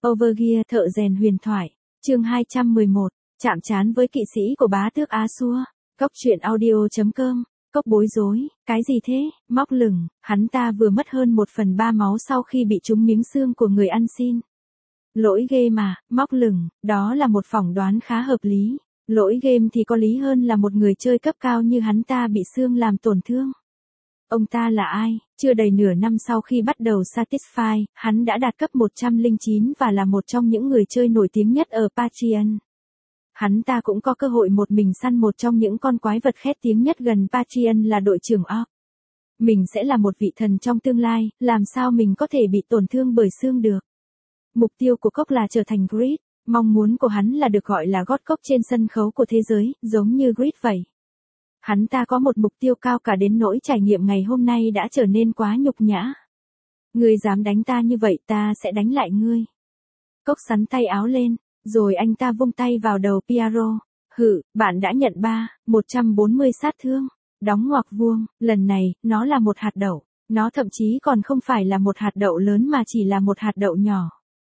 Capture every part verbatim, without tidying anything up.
Overgear thợ rèn huyền thoại, chương hai trăm mười một, chạm trán với kỵ sĩ của bá tước A-xua, cốc truyện audio chấm com, cốc bối rối, cái gì thế, móc lửng, hắn ta vừa mất hơn một phần ba máu sau khi bị trúng miếng xương của người ăn xin. Lỗi ghê mà, móc lửng, đó là một phỏng đoán khá hợp lý, lỗi game thì có lý hơn là một người chơi cấp cao như hắn ta bị xương làm tổn thương. Ông ta là ai? Chưa đầy nửa năm sau khi bắt đầu Satisfy, hắn đã đạt cấp một trăm lẻ chín và là một trong những người chơi nổi tiếng nhất ở Patreon. Hắn ta cũng có cơ hội một mình săn một trong những con quái vật khét tiếng nhất gần Patreon là đội trưởng Orc. Mình sẽ là một vị thần trong tương lai, làm sao mình có thể bị tổn thương bởi xương được? Mục tiêu của Cốc là trở thành Grid, mong muốn của hắn là được gọi là God Cốc trên sân khấu của thế giới, giống như Grid vậy. Hắn ta có một mục tiêu cao cả đến nỗi trải nghiệm ngày hôm nay đã trở nên quá nhục nhã. Ngươi dám đánh ta như vậy ta sẽ đánh lại ngươi. Cốc sắn tay áo lên, rồi anh ta vung tay vào đầu Piero. Hự, bạn đã nhận ba, một trăm bốn mươi sát thương. Đóng ngoặc vuông, lần này, nó là một hạt đậu. Nó thậm chí còn không phải là một hạt đậu lớn mà chỉ là một hạt đậu nhỏ.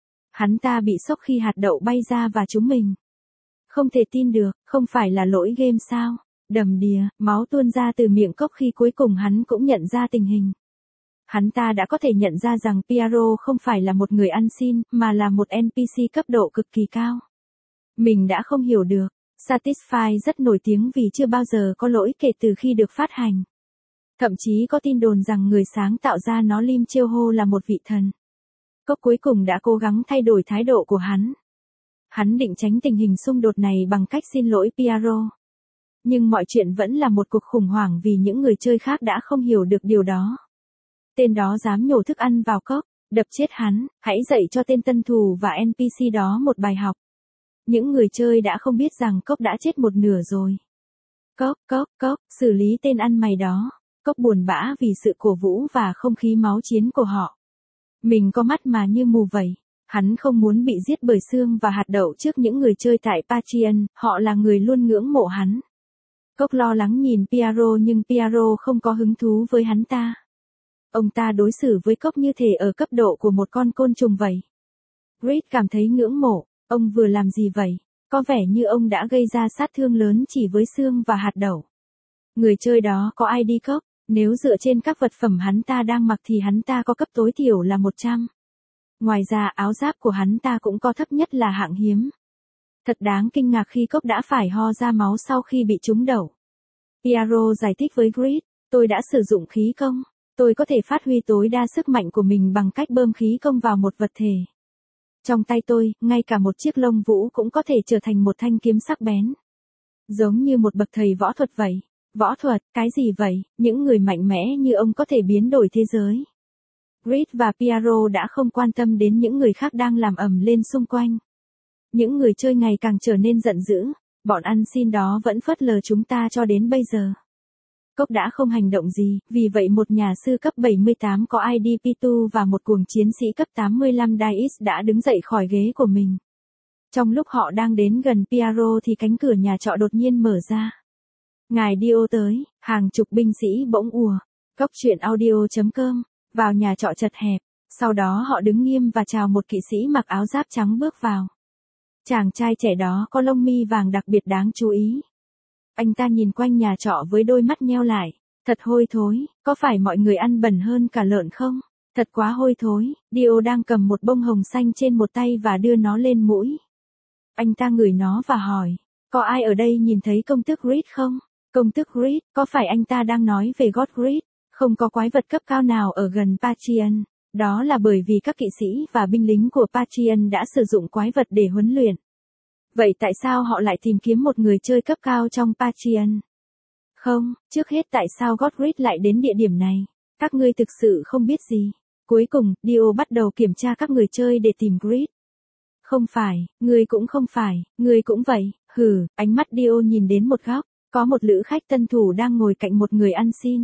Hắn ta bị sốc khi hạt đậu bay ra và trúng mình. Không thể tin được, không phải là lỗi game sao? Đầm đìa, máu tuôn ra từ miệng Cốc khi cuối cùng hắn cũng nhận ra tình hình. Hắn ta đã có thể nhận ra rằng Piero không phải là một người ăn xin, mà là một en pê xê cấp độ cực kỳ cao. Mình đã không hiểu được. Satisfy rất nổi tiếng vì chưa bao giờ có lỗi kể từ khi được phát hành. Thậm chí có tin đồn rằng người sáng tạo ra nó Lim Chiêu-hô là một vị thần. Cốc cuối cùng đã cố gắng thay đổi thái độ của hắn. Hắn định tránh tình hình xung đột này bằng cách xin lỗi Piero. Nhưng mọi chuyện vẫn là một cuộc khủng hoảng vì những người chơi khác đã không hiểu được điều đó. Tên đó dám nhổ thức ăn vào Cốc, đập chết hắn, hãy dạy cho tên tân thù và en pê xê đó một bài học. Những người chơi đã không biết rằng Cốc đã chết một nửa rồi. Cốc, Cốc, Cốc, xử lý tên ăn mày đó. Cốc buồn bã vì sự cổ vũ và không khí máu chiến của họ. Mình có mắt mà như mù vậy. Hắn không muốn bị giết bởi xương và hạt đậu trước những người chơi tại Patreon, họ là người luôn ngưỡng mộ hắn. Cốc lo lắng nhìn Piero nhưng Piero không có hứng thú với hắn ta. Ông ta đối xử với Cốc như thể ở cấp độ của một con côn trùng vậy. Grid cảm thấy ngưỡng mộ, ông vừa làm gì vậy? Có vẻ như ông đã gây ra sát thương lớn chỉ với xương và hạt đậu. Người chơi đó có i đê Cốc, nếu dựa trên các vật phẩm hắn ta đang mặc thì hắn ta có cấp tối thiểu là một trăm. Ngoài ra áo giáp của hắn ta cũng có thấp nhất là hạng hiếm. Thật đáng kinh ngạc khi Cốc đã phải ho ra máu sau khi bị trúng đậu. Piero giải thích với Grid, tôi đã sử dụng khí công. Tôi có thể phát huy tối đa sức mạnh của mình bằng cách bơm khí công vào một vật thể. Trong tay tôi, ngay cả một chiếc lông vũ cũng có thể trở thành một thanh kiếm sắc bén. Giống như một bậc thầy võ thuật vậy. Võ thuật, cái gì vậy? Những người mạnh mẽ như ông có thể biến đổi thế giới. Grid và Piero đã không quan tâm đến những người khác đang làm ầm lên xung quanh. Những người chơi ngày càng trở nên giận dữ, bọn ăn xin đó vẫn phớt lờ chúng ta cho đến bây giờ. Cốc đã không hành động gì, vì vậy một nhà sư cấp bảy mươi tám có i đê Pitu và một cuồng chiến sĩ cấp tám mươi lăm Dice đã đứng dậy khỏi ghế của mình. Trong lúc họ đang đến gần Piero thì cánh cửa nhà trọ đột nhiên mở ra. Ngài Dio tới, hàng chục binh sĩ bỗng ùa. Cốc truyện audio chấm com, vào nhà trọ chật hẹp, sau đó họ đứng nghiêm và chào một kỵ sĩ mặc áo giáp trắng bước vào. Chàng trai trẻ đó có lông mi vàng đặc biệt đáng chú ý. Anh ta nhìn quanh nhà trọ với đôi mắt nheo lại. Thật hôi thối, có phải mọi người ăn bẩn hơn cả lợn không? Thật quá hôi thối. Dio đang cầm một bông hồng xanh trên một tay và đưa nó lên mũi. Anh ta ngửi nó và hỏi, có ai ở đây nhìn thấy công tước Grid không? Công tước Grid, có phải anh ta đang nói về God Grid? Không có quái vật cấp cao nào ở gần Patreon. Đó là bởi vì các kỵ sĩ và binh lính của Patreon đã sử dụng quái vật để huấn luyện. Vậy tại sao họ lại tìm kiếm một người chơi cấp cao trong Patreon? Không, trước hết tại sao God Grid lại đến địa điểm này? Các ngươi thực sự không biết gì. Cuối cùng, Dio bắt đầu kiểm tra các người chơi để tìm Grid. Không phải, ngươi cũng không phải, ngươi cũng vậy. Hừ, ánh mắt Dio nhìn đến một góc, có một lữ khách tân thủ đang ngồi cạnh một người ăn xin.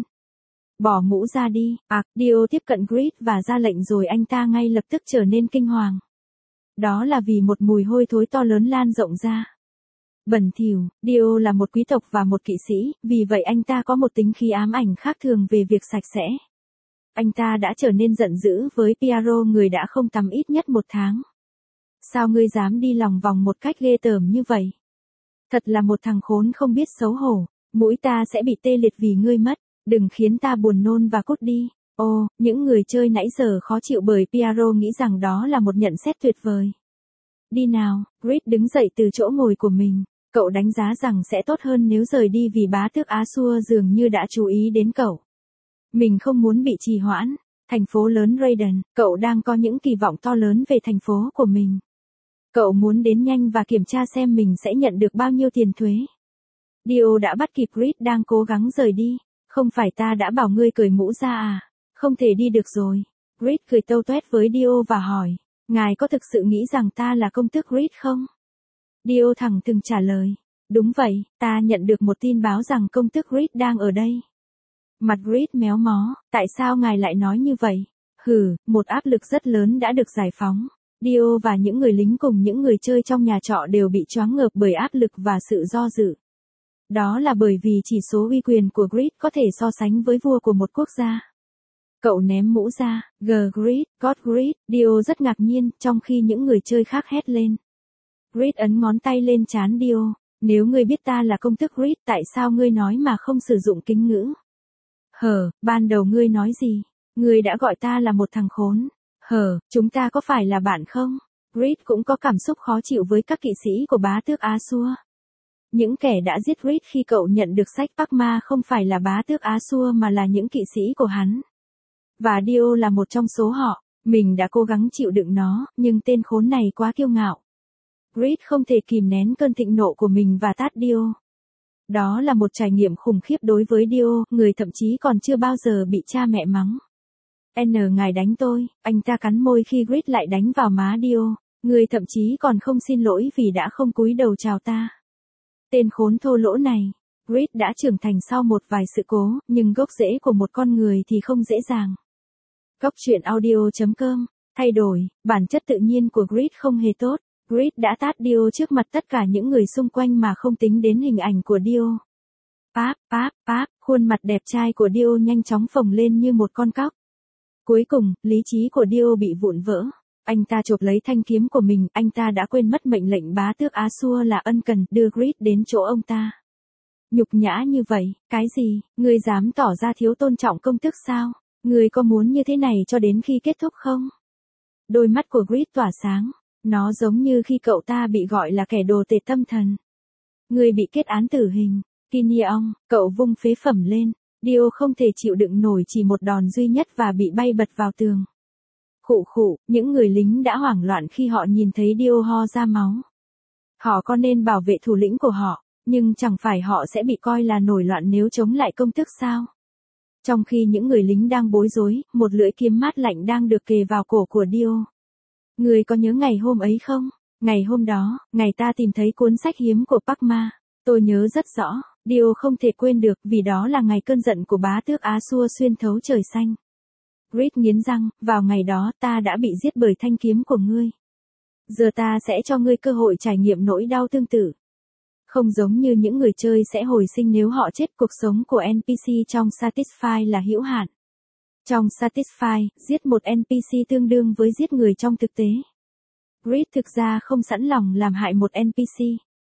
Bỏ mũ ra đi. À, Dio tiếp cận Grid và ra lệnh rồi anh ta ngay lập tức trở nên kinh hoàng. Đó là vì một mùi hôi thối to lớn lan rộng ra. Bẩn thỉu, Dio là một quý tộc và một kỵ sĩ, vì vậy anh ta có một tính khí ám ảnh khác thường về việc sạch sẽ. Anh ta đã trở nên giận dữ với Piero người đã không tắm ít nhất một tháng. Sao ngươi dám đi lòng vòng một cách ghê tởm như vậy? Thật là một thằng khốn không biết xấu hổ, mũi ta sẽ bị tê liệt vì ngươi mất, đừng khiến ta buồn nôn và cút đi. Ô, những người chơi nãy giờ khó chịu bởi Piero nghĩ rằng đó là một nhận xét tuyệt vời. Đi nào, Grid đứng dậy từ chỗ ngồi của mình, cậu đánh giá rằng sẽ tốt hơn nếu rời đi vì bá tước Azure dường như đã chú ý đến cậu. Mình không muốn bị trì hoãn, thành phố lớn Raiden, cậu đang có những kỳ vọng to lớn về thành phố của mình. Cậu muốn đến nhanh và kiểm tra xem mình sẽ nhận được bao nhiêu tiền thuế. Dio đã bắt kịp Grid đang cố gắng rời đi, không phải ta đã bảo ngươi cởi mũ ra à, không thể đi được rồi. Grid cười tâu tuét với Dio và hỏi, ngài có thực sự nghĩ rằng ta là công tước Grid không? Dio thẳng thừng trả lời, đúng vậy, ta nhận được một tin báo rằng công tước Grid đang ở đây. Mặt Grid méo mó, tại sao ngài lại nói như vậy? Hừ, một áp lực rất lớn đã được giải phóng. Dio và những người lính cùng những người chơi trong nhà trọ đều bị choáng ngợp bởi áp lực và sự do dự. Đó là bởi vì chỉ số uy quyền của Grid có thể so sánh với vua của một quốc gia. Cậu ném mũ ra, G Grid, God Grid, Dio rất ngạc nhiên, trong khi những người chơi khác hét lên. Grid ấn ngón tay lên trán Dio, nếu ngươi biết ta là công tước Grid, tại sao ngươi nói mà không sử dụng kính ngữ? Hờ, ban đầu ngươi nói gì? Ngươi đã gọi ta là một thằng khốn. Hờ, chúng ta có phải là bạn không? Grid cũng có cảm xúc khó chịu với các kỵ sĩ của bá tước Azure. Những kẻ đã giết Grid khi cậu nhận được sách Parma không phải là bá tước Azure mà là những kỵ sĩ của hắn. Và Dio là một trong số họ, mình đã cố gắng chịu đựng nó, nhưng tên khốn này quá kiêu ngạo. Grid không thể kìm nén cơn thịnh nộ của mình và tát Dio. Đó là một trải nghiệm khủng khiếp đối với Dio, người thậm chí còn chưa bao giờ bị cha mẹ mắng. N ngài đánh tôi, anh ta cắn môi khi Grid lại đánh vào má Dio, người thậm chí còn không xin lỗi vì đã không cúi đầu chào ta. Tên khốn thô lỗ này, Grid đã trưởng thành sau một vài sự cố, nhưng gốc rễ của một con người thì không dễ dàng. Góc truyện audio chấm com, thay đổi, bản chất tự nhiên của Grid không hề tốt. Grid đã tát Dio trước mặt tất cả những người xung quanh mà không tính đến hình ảnh của Dio. Páp, páp, páp, khuôn mặt đẹp trai của Dio nhanh chóng phồng lên như một con cóc. Cuối cùng, lý trí của Dio bị vụn vỡ. Anh ta chộp lấy thanh kiếm của mình, anh ta đã quên mất mệnh lệnh bá tước Azure là ân cần đưa Grid đến chỗ ông ta. Nhục nhã như vậy, cái gì, ngươi dám tỏ ra thiếu tôn trọng công tước sao? Ngươi có muốn như thế này cho đến khi kết thúc không? Đôi mắt của Grid tỏa sáng. Nó giống như khi cậu ta bị gọi là kẻ đồ tể tâm thần. Người bị kết án tử hình. Kinyeong, cậu vung phế phẩm lên. Dio không thể chịu đựng nổi chỉ một đòn duy nhất và bị bay bật vào tường. Khụ khụ, những người lính đã hoảng loạn khi họ nhìn thấy Dio ho ra máu. Họ có nên bảo vệ thủ lĩnh của họ, nhưng chẳng phải họ sẽ bị coi là nổi loạn nếu chống lại công tước sao? Trong khi những người lính đang bối rối, một lưỡi kiếm mát lạnh đang được kề vào cổ của Dio. Người có nhớ ngày hôm ấy không? Ngày hôm đó, ngày ta tìm thấy cuốn sách hiếm của Parma. Tôi nhớ rất rõ, Dio không thể quên được vì đó là ngày cơn giận của bá tước Azure xuyên thấu trời xanh. Grid nghiến răng, vào ngày đó ta đã bị giết bởi thanh kiếm của ngươi. Giờ ta sẽ cho ngươi cơ hội trải nghiệm nỗi đau tương tự. Không giống như những người chơi sẽ hồi sinh nếu họ chết, cuộc sống của en pê xê trong Satisfy là hữu hạn. Trong Satisfy, giết một en pê xê tương đương với giết người trong thực tế. Grid thực ra không sẵn lòng làm hại một en pê xê.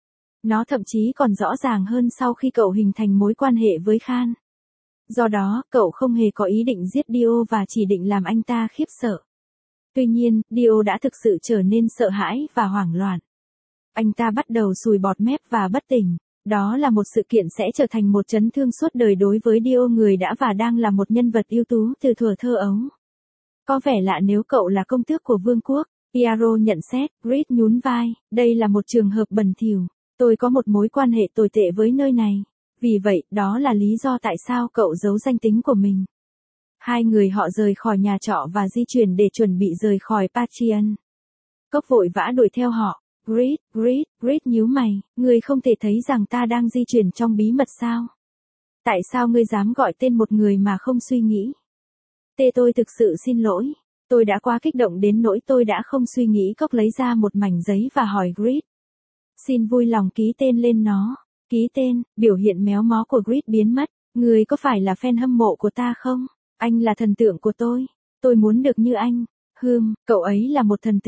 Nó thậm chí còn rõ ràng hơn sau khi cậu hình thành mối quan hệ với Khan. Do đó, cậu không hề có ý định giết Dio và chỉ định làm anh ta khiếp sợ. Tuy nhiên, Dio đã thực sự trở nên sợ hãi và hoảng loạn. Anh ta bắt đầu sùi bọt mép và bất tỉnh. Đó là một sự kiện sẽ trở thành một chấn thương suốt đời đối với Dio, người đã và đang là một nhân vật ưu tú từ thuở thơ ấu. Có vẻ lạ nếu cậu là công tước của vương quốc, Piero nhận xét. Grid nhún vai, đây là một trường hợp bẩn thỉu. Tôi có một mối quan hệ tồi tệ với nơi này. Vì vậy, đó là lý do tại sao cậu giấu danh tính của mình. Hai người họ rời khỏi nhà trọ và di chuyển để chuẩn bị rời khỏi Patreon. Cốc vội vã đuổi theo họ. Grid, Grid, Grid nhíu mày, ngươi không thể thấy rằng ta đang di chuyển trong bí mật sao? Tại sao ngươi dám gọi tên một người mà không suy nghĩ? Tê tôi thực sự xin lỗi. Tôi đã quá kích động đến nỗi tôi đã không suy nghĩ. Cốc lấy ra một mảnh giấy và hỏi Grid. Xin vui lòng ký tên lên nó. Ký tên, biểu hiện méo mó của Grid biến mất. Ngươi có phải là fan hâm mộ của ta không? Anh là thần tượng của tôi. Tôi muốn được như anh. Hừm, cậu ấy là một thần tượng.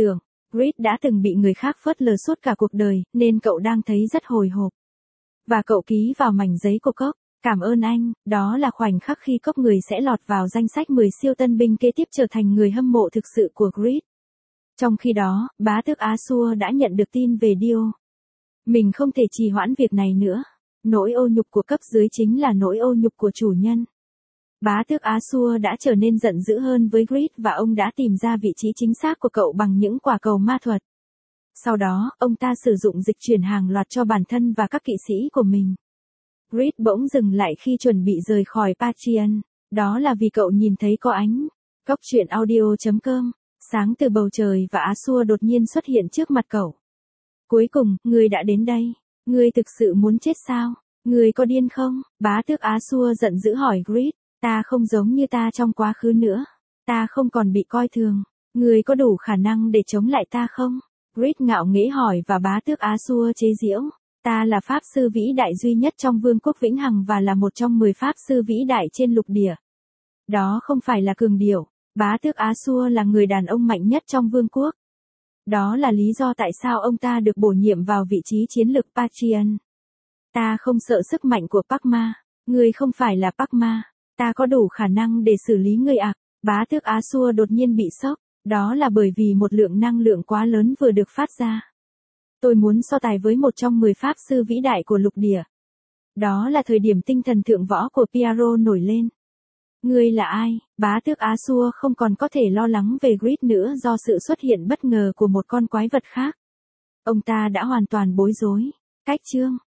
Grid đã từng bị người khác phớt lờ suốt cả cuộc đời, nên cậu đang thấy rất hồi hộp. Và cậu ký vào mảnh giấy của Cốc. Cảm ơn anh, đó là khoảnh khắc khi Cốc người sẽ lọt vào danh sách mười siêu tân binh kế tiếp trở thành người hâm mộ thực sự của Grid. Trong khi đó, bá tước Azure đã nhận được tin về Dio. Mình không thể trì hoãn việc này nữa. Nỗi ô nhục của cấp dưới chính là nỗi ô nhục của chủ nhân. Bá tước Azure đã trở nên giận dữ hơn với Grid và ông đã tìm ra vị trí chính xác của cậu bằng những quả cầu ma thuật. Sau đó, ông ta sử dụng dịch chuyển hàng loạt cho bản thân và các kỵ sĩ của mình. Grid bỗng dừng lại khi chuẩn bị rời khỏi Patreon. Đó là vì cậu nhìn thấy có ánh. Cốc truyện audio chấm com. Sáng từ bầu trời và Azure đột nhiên xuất hiện trước mặt cậu. Cuối cùng, ngươi đã đến đây. Ngươi thực sự muốn chết sao? Ngươi có điên không? Bá tước Azure giận dữ hỏi Grid. Ta không giống như ta trong quá khứ nữa. Ta không còn bị coi thường. Ngươi có đủ khả năng để chống lại ta không? Grid ngạo nghễ hỏi và bá tước Azure chế giễu. Ta là pháp sư vĩ đại duy nhất trong vương quốc vĩnh hằng và là một trong mười pháp sư vĩ đại trên lục địa. Đó không phải là cường điệu. Bá tước Azure là người đàn ông mạnh nhất trong vương quốc. Đó là lý do tại sao ông ta được bổ nhiệm vào vị trí chiến lược Patreon. Ta không sợ sức mạnh của Pakma. Ngươi không phải là Pakma. Ta có đủ khả năng để xử lý ngươi ạ. À? Bá tước Azure đột nhiên bị sốc. Đó là bởi vì một lượng năng lượng quá lớn vừa được phát ra. Tôi muốn so tài với một trong mười pháp sư vĩ đại của lục địa. Đó là thời điểm tinh thần thượng võ của Piaro nổi lên. Ngươi là ai? Bá tước Azure không còn có thể lo lắng về Grid nữa do sự xuất hiện bất ngờ của một con quái vật khác. Ông ta đã hoàn toàn bối rối. Cách chương